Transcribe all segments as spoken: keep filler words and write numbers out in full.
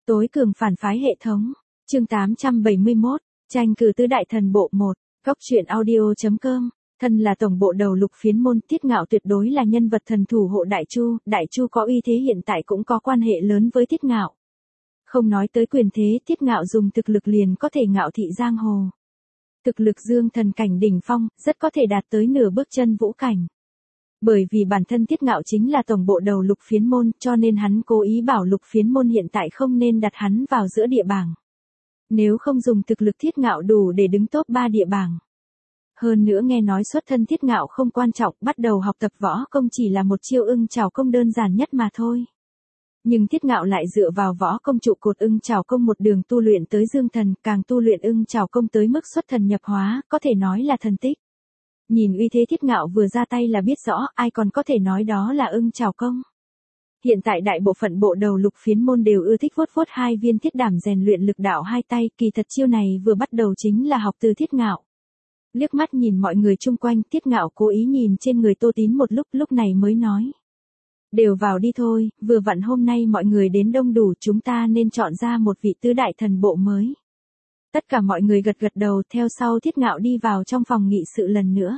Tối cường phản phái hệ thống. Chương tám trăm bảy mươi mốt. Tranh cử tứ đại thần bộ một. Góc truyện audio chấm com. Thân là tổng bộ đầu Lục Phiến môn, Tiết Ngạo tuyệt đối là nhân vật thần thủ hộ Đại Chu, Đại Chu có uy thế hiện tại cũng có quan hệ lớn với Tiết Ngạo. Không nói tới quyền thế, Tiết Ngạo dùng thực lực liền có thể ngạo thị giang hồ. Thực lực dương thần cảnh đỉnh phong, rất có thể đạt tới nửa bước chân vũ cảnh. Bởi vì bản thân Tiết Ngạo chính là tổng bộ đầu Lục Phiến môn, cho nên hắn cố ý bảo Lục Phiến môn hiện tại không nên đặt hắn vào giữa địa bảng. Nếu không dùng thực lực Tiết Ngạo đủ để đứng top ba địa bảng. Hơn nữa nghe nói xuất thân Tiết Ngạo không quan trọng, bắt đầu học tập võ công chỉ là một chiêu ưng chảo công đơn giản nhất mà thôi. Nhưng Tiết Ngạo lại dựa vào võ công trụ cột ưng chảo công một đường tu luyện tới dương thần, càng tu luyện ưng chảo công tới mức xuất thần nhập hóa, có thể nói là thần tích. Nhìn uy thế Tiết Ngạo vừa ra tay là biết rõ, ai còn có thể nói đó là ưng chảo công. Hiện tại đại bộ phận bộ đầu Lục Phiến môn đều ưa thích vuốt vuốt hai viên thiết đảm rèn luyện lực đạo hai tay, kỳ thật chiêu này vừa bắt đầu chính là học từ Tiết Ngạo. Liếc mắt nhìn mọi người chung quanh, Tiết Ngạo cố ý nhìn trên người Tô Tín một lúc, lúc này mới nói. Đều vào đi thôi, vừa vặn hôm nay mọi người đến đông đủ, chúng ta nên chọn ra một vị tứ đại thần bộ mới. Tất cả mọi người gật gật đầu, theo sau Tiết Ngạo đi vào trong phòng nghị sự lần nữa.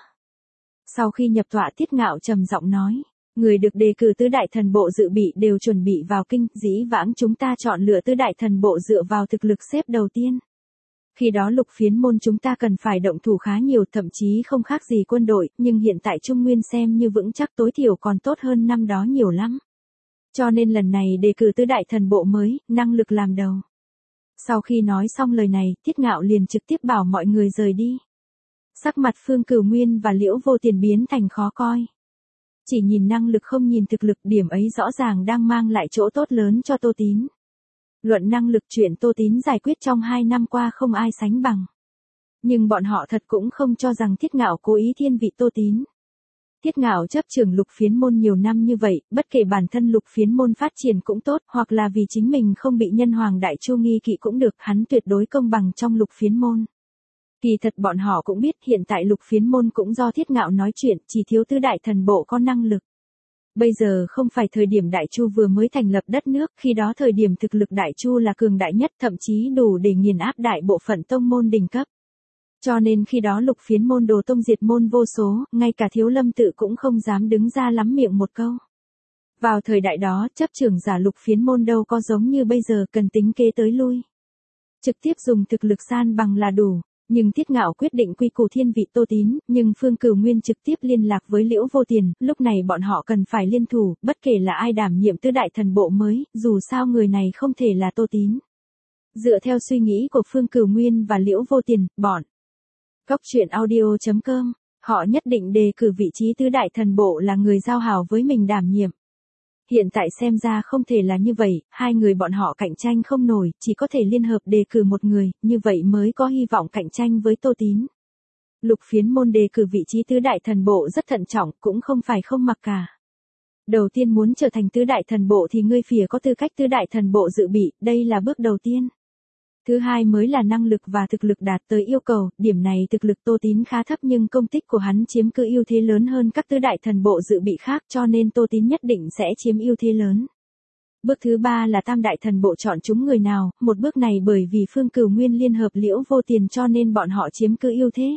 Sau khi nhập tọa, Tiết Ngạo trầm giọng nói, người được đề cử tứ đại thần bộ dự bị đều chuẩn bị vào kinh, dĩ vãng chúng ta chọn lựa tứ đại thần bộ dựa vào thực lực xếp đầu tiên. Khi đó Lục Phiến môn chúng ta cần phải động thủ khá nhiều, thậm chí không khác gì quân đội, nhưng hiện tại Trung Nguyên xem như vững chắc, tối thiểu còn tốt hơn năm đó nhiều lắm. Cho nên lần này đề cử tứ đại thần bộ mới, năng lực làm đầu. Sau khi nói xong lời này, Tiết Ngạo liền trực tiếp bảo mọi người rời đi. Sắc mặt Phương Cửu Nguyên và Liễu Vô Tiền biến thành khó coi. Chỉ nhìn năng lực không nhìn thực lực, điểm ấy rõ ràng đang mang lại chỗ tốt lớn cho Tô Tín. Luận năng lực chuyện Tô Tín giải quyết trong hai năm qua không ai sánh bằng. Nhưng bọn họ thật cũng không cho rằng Tiết Ngạo cố ý thiên vị Tô Tín. Tiết Ngạo chấp trưởng Lục Phiến môn nhiều năm như vậy, bất kể bản thân Lục Phiến môn phát triển cũng tốt, hoặc là vì chính mình không bị nhân hoàng Đại Chu nghi kỵ cũng được, hắn tuyệt đối công bằng trong Lục Phiến môn. Kỳ thật bọn họ cũng biết hiện tại Lục Phiến môn cũng do Tiết Ngạo nói chuyện, chỉ thiếu tứ đại thần bộ có năng lực. Bây giờ không phải thời điểm Đại Chu vừa mới thành lập đất nước, khi đó thời điểm thực lực Đại Chu là cường đại nhất, thậm chí đủ để nghiền áp đại bộ phận tông môn đỉnh cấp. Cho nên khi đó Lục Phiến môn đồ tông diệt môn vô số, ngay cả Thiếu Lâm tự cũng không dám đứng ra lắm miệng một câu. Vào thời đại đó, chấp trưởng giả Lục Phiến môn đâu có giống như bây giờ cần tính kế tới lui. Trực tiếp dùng thực lực san bằng là đủ. Nhưng Tiết Ngạo quyết định quy củ thiên vị Tô Tín, nhưng Phương Cửu Nguyên trực tiếp liên lạc với Liễu Vô Tiền, lúc này bọn họ cần phải liên thủ, bất kể là ai đảm nhiệm tứ đại thần bộ mới, dù sao người này không thể là Tô Tín. Dựa theo suy nghĩ của Phương Cửu Nguyên và Liễu Vô Tiền, bọn Góc truyện audio chấm com, họ nhất định đề cử vị trí tứ đại thần bộ là người giao hảo với mình đảm nhiệm. Hiện tại xem ra không thể là như vậy, hai người bọn họ cạnh tranh không nổi, chỉ có thể liên hợp đề cử một người, như vậy mới có hy vọng cạnh tranh với Tô Tín. Lục Phiến môn đề cử vị trí tứ đại thần bộ rất thận trọng, cũng không phải không mặc cả. Đầu tiên muốn trở thành tứ đại thần bộ thì ngươi phìa có tư cách tứ đại thần bộ dự bị, đây là bước đầu tiên. Thứ hai mới là năng lực và thực lực đạt tới yêu cầu, điểm này thực lực Tô Tín khá thấp nhưng công tích của hắn chiếm cứ ưu thế lớn hơn các tứ đại thần bộ dự bị khác, cho nên Tô Tín nhất định sẽ chiếm ưu thế lớn. Bước thứ ba là tam đại thần bộ chọn chúng người nào, một bước này bởi vì Phương Cửu Nguyên liên hợp Liễu Vô Tiền cho nên bọn họ chiếm cứ ưu thế.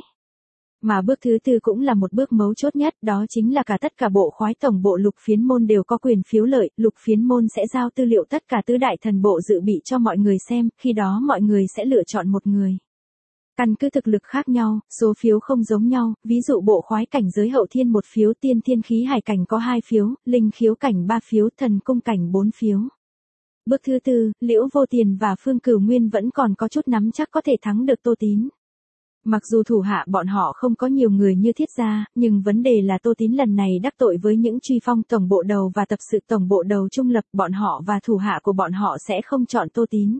Mà bước thứ tư cũng là một bước mấu chốt nhất, đó chính là cả tất cả bộ khoái tổng bộ Lục Phiến môn đều có quyền phiếu lợi, Lục Phiến môn sẽ giao tư liệu tất cả tứ đại thần bộ dự bị cho mọi người xem, khi đó mọi người sẽ lựa chọn một người. Căn cứ thực lực khác nhau, số phiếu không giống nhau, ví dụ bộ khoái cảnh giới hậu thiên một phiếu, tiên thiên khí hải cảnh có hai phiếu, linh khiếu cảnh ba phiếu, thần cung cảnh bốn phiếu. Bước thứ tư, Liễu Vô Tiền và Phương Cửu Nguyên vẫn còn có chút nắm chắc có thể thắng được Tô Tín. Mặc dù thủ hạ bọn họ không có nhiều người như Thiết gia, nhưng vấn đề là Tô Tín lần này đắc tội với những truy phong tổng bộ đầu và tập sự tổng bộ đầu trung lập, bọn họ và thủ hạ của bọn họ sẽ không chọn Tô Tín.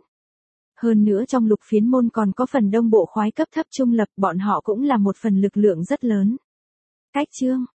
Hơn nữa trong Lục Phiến môn còn có phần đông bộ khoái cấp thấp trung lập, bọn họ cũng là một phần lực lượng rất lớn. Cách chương